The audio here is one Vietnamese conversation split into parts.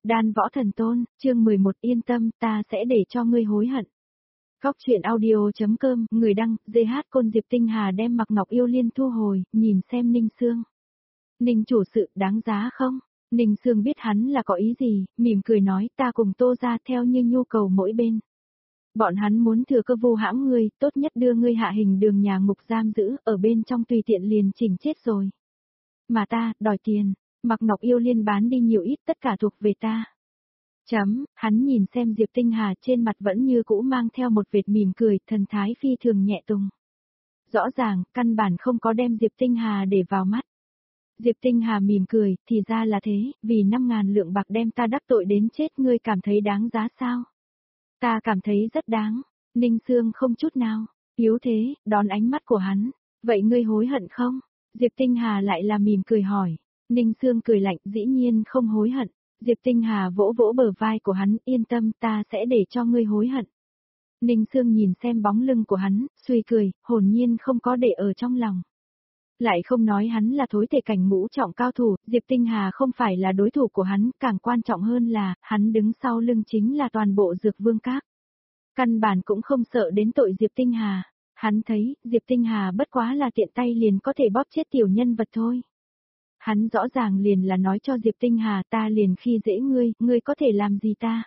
Đan Võ Thần Tôn, chương 11 yên tâm, ta sẽ để cho ngươi hối hận. Góc truyện audio.com, người đăng, GH Côn Diệp Tinh Hà đem Mạc Ngọc Yêu Liên thu hồi, nhìn xem Ninh Sương. Ninh chủ sự đáng giá không? Ninh Sương biết hắn là có ý gì, mỉm cười nói ta cùng Tô ra theo như nhu cầu mỗi bên. Bọn hắn muốn thừa cơ vu hãm ngươi, tốt nhất đưa ngươi hạ hình đường nhà ngục giam giữ, ở bên trong tùy tiện liền chỉnh chết rồi. Mà ta, đòi tiền, Mạc Ngọc Yêu Liên bán đi nhiều ít tất cả thuộc về ta. Hắn nhìn xem Diệp Tinh Hà trên mặt vẫn như cũ mang theo một vệt mỉm cười, thần thái phi thường nhẹ tùng. Rõ ràng, căn bản không có đem Diệp Tinh Hà để vào mắt. Diệp Tinh Hà mỉm cười, thì ra là thế, vì 5.000 lượng bạc đem ta đắc tội đến chết ngươi cảm thấy đáng giá sao? Ta cảm thấy rất đáng, Ninh Sương không chút nào, yếu thế, đón ánh mắt của hắn, vậy ngươi hối hận không? Diệp Tinh Hà lại là mỉm cười hỏi, Ninh Sương cười lạnh dĩ nhiên không hối hận, Diệp Tinh Hà vỗ vỗ bờ vai của hắn, yên tâm ta sẽ để cho ngươi hối hận. Ninh Sương nhìn xem bóng lưng của hắn, suy cười, hồn nhiên không có để ở trong lòng. Lại không nói hắn là thối thể cảnh ngũ trọng cao thủ, Diệp Tinh Hà không phải là đối thủ của hắn, càng quan trọng hơn là, hắn đứng sau lưng chính là toàn bộ Dược Vương Các. Căn bản cũng không sợ đến tội Diệp Tinh Hà, hắn thấy, Diệp Tinh Hà bất quá là tiện tay liền có thể bóp chết tiểu nhân vật thôi. Hắn rõ ràng liền là nói cho Diệp Tinh Hà ta liền khi dễ ngươi có thể làm gì ta?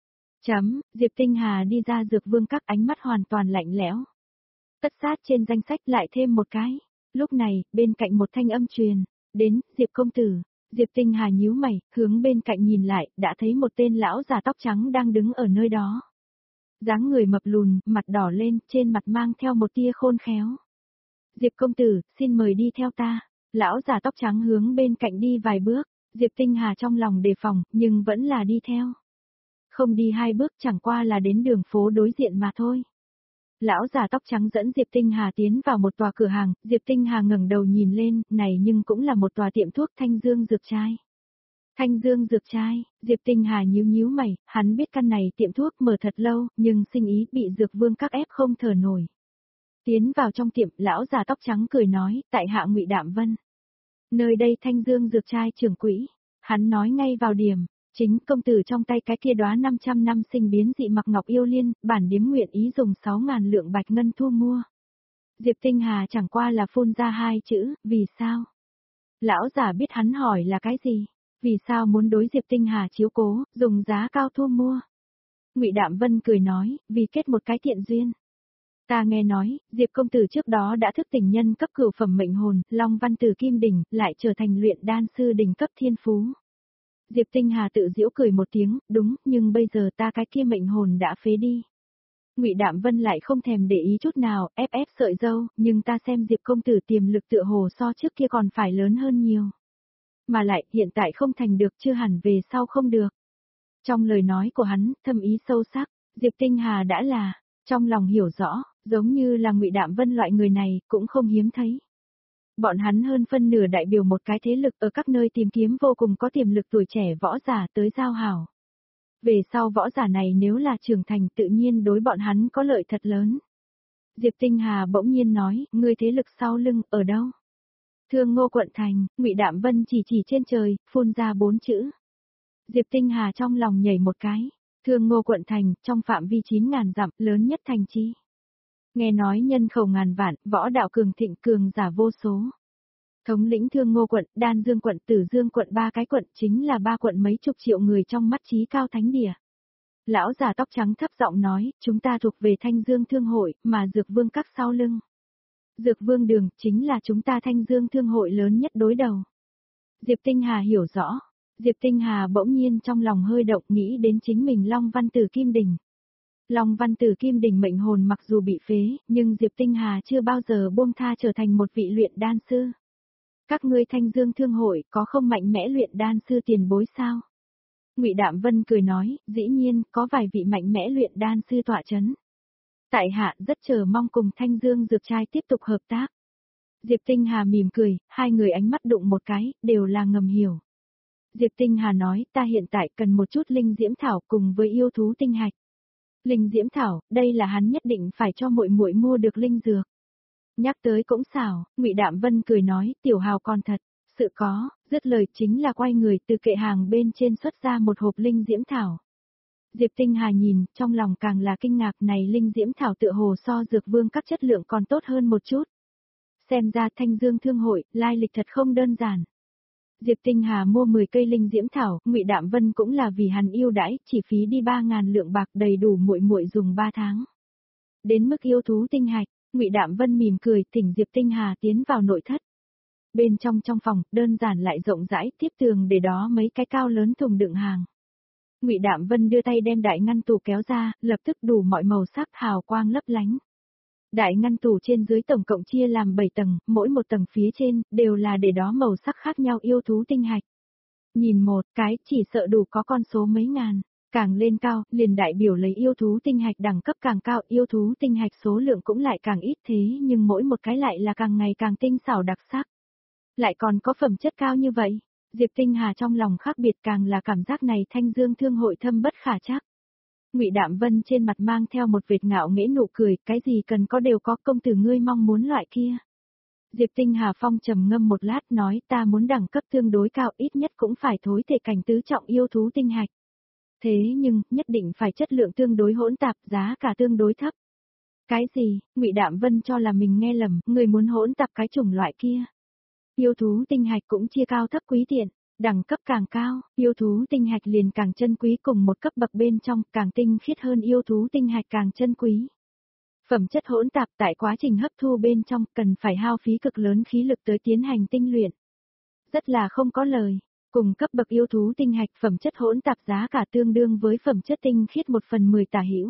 Diệp Tinh Hà đi ra Dược Vương Các ánh mắt hoàn toàn lạnh lẽo. Tất sát trên danh sách lại thêm một cái. Lúc này, bên cạnh một thanh âm truyền, đến, Diệp công tử, Diệp Tinh Hà nhíu mày, hướng bên cạnh nhìn lại, đã thấy một tên lão già tóc trắng đang đứng ở nơi đó. Dáng người mập lùn, mặt đỏ lên, trên mặt mang theo một tia khôn khéo. Diệp công tử, xin mời đi theo ta. Lão già tóc trắng hướng bên cạnh đi vài bước, Diệp Tinh Hà trong lòng đề phòng, nhưng vẫn là đi theo. Không đi 2 bước chẳng qua là đến đường phố đối diện mà thôi. Lão già tóc trắng dẫn Diệp Tinh Hà tiến vào một tòa cửa hàng, Diệp Tinh Hà ngẩng đầu nhìn lên, này nhưng cũng là một tòa tiệm thuốc Thanh Dương Dược Trai. Thanh Dương Dược Trai, Diệp Tinh Hà nhíu mày, hắn biết căn này tiệm thuốc mở thật lâu, nhưng sinh ý bị Dược Vương Các ép không thở nổi. Tiến vào trong tiệm, lão già tóc trắng cười nói, tại hạ Ngụy Đạm Vân. Nơi đây Thanh Dương Dược Trai trưởng quỹ, hắn nói ngay vào điểm. Chính công tử trong tay cái kia đóa 500 năm sinh biến dị Mạc Ngọc Yêu Liên, bản điếm nguyện ý dùng 6.000 lượng bạch ngân thu mua. Diệp Tinh Hà chẳng qua là phun ra 2 chữ, vì sao? Lão giả biết hắn hỏi là cái gì? Vì sao muốn đối Diệp Tinh Hà chiếu cố, dùng giá cao thu mua? Ngụy Đạm Vân cười nói, vì kết một cái thiện duyên. Ta nghe nói, Diệp công tử trước đó đã thức tỉnh nhân cấp cửu phẩm mệnh hồn, Long Văn Tử Kim Đỉnh, lại trở thành luyện đan sư đỉnh cấp thiên phú. Diệp Tinh Hà tự giễu cười một tiếng, đúng, nhưng bây giờ ta cái kia mệnh hồn đã phế đi. Ngụy Đạm Vân lại không thèm để ý chút nào, ép sợi dâu, nhưng ta xem Diệp công tử tiềm lực tựa hồ so trước kia còn phải lớn hơn nhiều. Mà lại, hiện tại không thành được chưa hẳn về sau không được. Trong lời nói của hắn, thâm ý sâu sắc, Diệp Tinh Hà đã là, trong lòng hiểu rõ, giống như là Ngụy Đạm Vân loại người này, cũng không hiếm thấy. Bọn hắn hơn phân nửa đại biểu một cái thế lực ở các nơi tìm kiếm vô cùng có tiềm lực tuổi trẻ võ giả tới giao hảo. Về sau võ giả này nếu là trưởng thành tự nhiên đối bọn hắn có lợi thật lớn. Diệp Tinh Hà bỗng nhiên nói, ngươi thế lực sau lưng, ở đâu? Thương Ngô quận thành, Ngụy Đạm Vân chỉ trên trời, phun ra 4 chữ. Diệp Tinh Hà trong lòng nhảy một cái, Thương Ngô quận thành, trong phạm vi 9.000 dặm, lớn nhất thành chi. Nghe nói nhân khẩu ngàn vạn, võ đạo cường thịnh cường giả vô số. Thống lĩnh Thương Ngô quận, Đan Dương quận, Tử Dương quận 3 cái quận chính là 3 quận mấy chục triệu người trong mắt trí cao thánh địa. Lão già tóc trắng thấp giọng nói, chúng ta thuộc về Thanh Dương Thương hội, mà Dược Vương Các sau lưng. Dược Vương Đường chính là chúng ta Thanh Dương Thương hội lớn nhất đối đầu. Diệp Tinh Hà hiểu rõ, Diệp Tinh Hà bỗng nhiên trong lòng hơi động nghĩ đến chính mình Long Văn Tử Kim Đỉnh. Long Văn Tử Kim Đỉnh mệnh hồn mặc dù bị phế, nhưng Diệp Tinh Hà chưa bao giờ buông tha trở thành một vị luyện đan sư. Các ngươi Thanh Dương Thương hội có không mạnh mẽ luyện đan sư tiền bối sao? Ngụy Đạm Vân cười nói, dĩ nhiên, có vài vị mạnh mẽ luyện đan sư tọa chấn. Tại hạ rất chờ mong cùng Thanh Dương Dược Trai tiếp tục hợp tác. Diệp Tinh Hà mỉm cười, hai người ánh mắt đụng một cái, đều là ngầm hiểu. Diệp Tinh Hà nói, ta hiện tại cần một chút linh diễm thảo cùng với yêu thú tinh hạch. Linh diễm thảo, đây là hắn nhất định phải cho muội muội mua được linh dược. Nhắc tới cũng xảo, Ngụy Đạm Vân cười nói, tiểu hào còn thật, sự có, dứt lời chính là quay người từ kệ hàng bên trên xuất ra một hộp linh diễm thảo. Diệp Tinh Hà nhìn, trong lòng càng là kinh ngạc, này linh diễm thảo tựa hồ so dược vương các chất lượng còn tốt hơn một chút. Xem ra Thanh Dương Thương hội, lai lịch thật không đơn giản. Diệp Tinh Hà mua 10 cây linh diễm thảo, Ngụy Đạm Vân cũng là vì hắn yêu đãi, chỉ phí đi 3.000 lượng bạc đầy đủ muội muội dùng 3 tháng. Đến mức yêu thú tinh hạch, Ngụy Đạm Vân mỉm cười, thỉnh Diệp Tinh Hà tiến vào nội thất. Bên trong phòng, đơn giản lại rộng rãi, tiếp tường để đó mấy cái cao lớn thùng đựng hàng. Ngụy Đạm Vân đưa tay đem đại ngăn tủ kéo ra, lập tức đủ mọi màu sắc hào quang lấp lánh. Đại ngăn tủ trên dưới tổng cộng chia làm 7 tầng, mỗi một tầng phía trên đều là để đó màu sắc khác nhau yêu thú tinh hạch. Nhìn một cái, chỉ sợ đủ có con số mấy ngàn, càng lên cao, liền đại biểu lấy yêu thú tinh hạch đẳng cấp càng cao, yêu thú tinh hạch số lượng cũng lại càng ít thế nhưng mỗi một cái lại là càng ngày càng tinh xảo đặc sắc. Lại còn có phẩm chất cao như vậy, Diệp Tinh Hà trong lòng khác biệt càng là cảm giác này Thanh Dương Thương hội thâm bất khả trắc. Ngụy Đạm Vân trên mặt mang theo một vệt ngạo nghễ nụ cười, cái gì cần có đều có, công tử ngươi mong muốn loại kia. Diệp Tinh Hà phong trầm ngâm một lát nói, ta muốn đẳng cấp tương đối cao, ít nhất cũng phải thối thể cảnh tứ trọng yêu thú tinh hạch. Thế nhưng, nhất định phải chất lượng tương đối hỗn tạp, giá cả tương đối thấp. Cái gì? Ngụy Đạm Vân cho là mình nghe lầm, người muốn hỗn tạp cái chủng loại kia. Yêu thú tinh hạch cũng chia cao thấp quý tiện, đẳng cấp càng cao, yêu thú tinh hạch liền càng chân quý, cùng một cấp bậc bên trong, càng tinh khiết hơn yêu thú tinh hạch càng chân quý. Phẩm chất hỗn tạp tại quá trình hấp thu bên trong cần phải hao phí cực lớn khí lực tới tiến hành tinh luyện. Rất là không có lời, cùng cấp bậc yêu thú tinh hạch phẩm chất hỗn tạp giá cả tương đương với phẩm chất tinh khiết 1/10 tả hữu.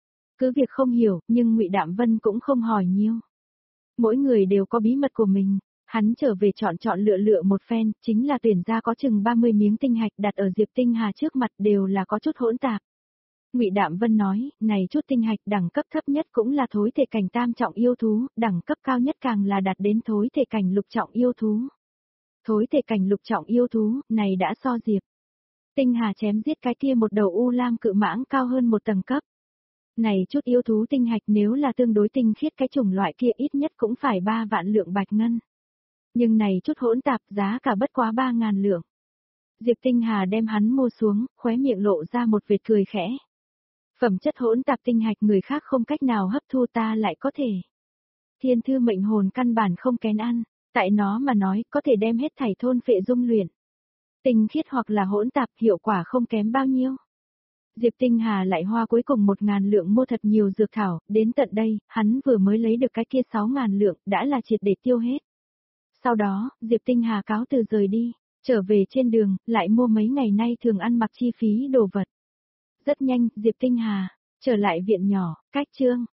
Cứ việc không hiểu, nhưng Ngụy Đạm Vân cũng không hỏi nhiều. Mỗi người đều có bí mật của mình. Hắn trở về chọn lựa một phen, chính là tuyển ra có chừng 30 miếng tinh hạch đặt ở Diệp Tinh Hà trước mặt đều là có chút hỗn tạp. Ngụy Đạm Vân nói, này chút tinh hạch đẳng cấp thấp nhất cũng là thối thể cảnh tam trọng yêu thú, đẳng cấp cao nhất càng là đạt đến thối thể cảnh lục trọng yêu thú. Thối thể cảnh lục trọng yêu thú, này đã so Diệp Tinh Hà chém giết cái kia một đầu u lam cự mãng cao hơn một tầng cấp. Này chút yêu thú tinh hạch nếu là tương đối tinh khiết cái chủng loại kia ít nhất cũng phải 3 vạn lượng bạch ngân. Nhưng này chút hỗn tạp giá cả bất quá 3.000 lượng. Diệp Tinh Hà đem hắn mua xuống, khóe miệng lộ ra một vệt cười khẽ. Phẩm chất hỗn tạp tinh hạch người khác không cách nào hấp thu ta lại có thể. Thiên thư mệnh hồn căn bản không kén ăn, tại nó mà nói có thể đem hết thảy thôn phệ dung luyện. Tinh khiết hoặc là hỗn tạp hiệu quả không kém bao nhiêu. Diệp Tinh Hà lại hoa cuối cùng 1.000 lượng mua thật nhiều dược thảo, đến tận đây, hắn vừa mới lấy được cái kia 6.000 lượng, đã là triệt để tiêu hết. Sau đó, Diệp Tinh Hà cáo từ rời đi, trở về trên đường, lại mua mấy ngày nay thường ăn mặc chi phí đồ vật. Rất nhanh, Diệp Tinh Hà trở lại viện nhỏ, cách chương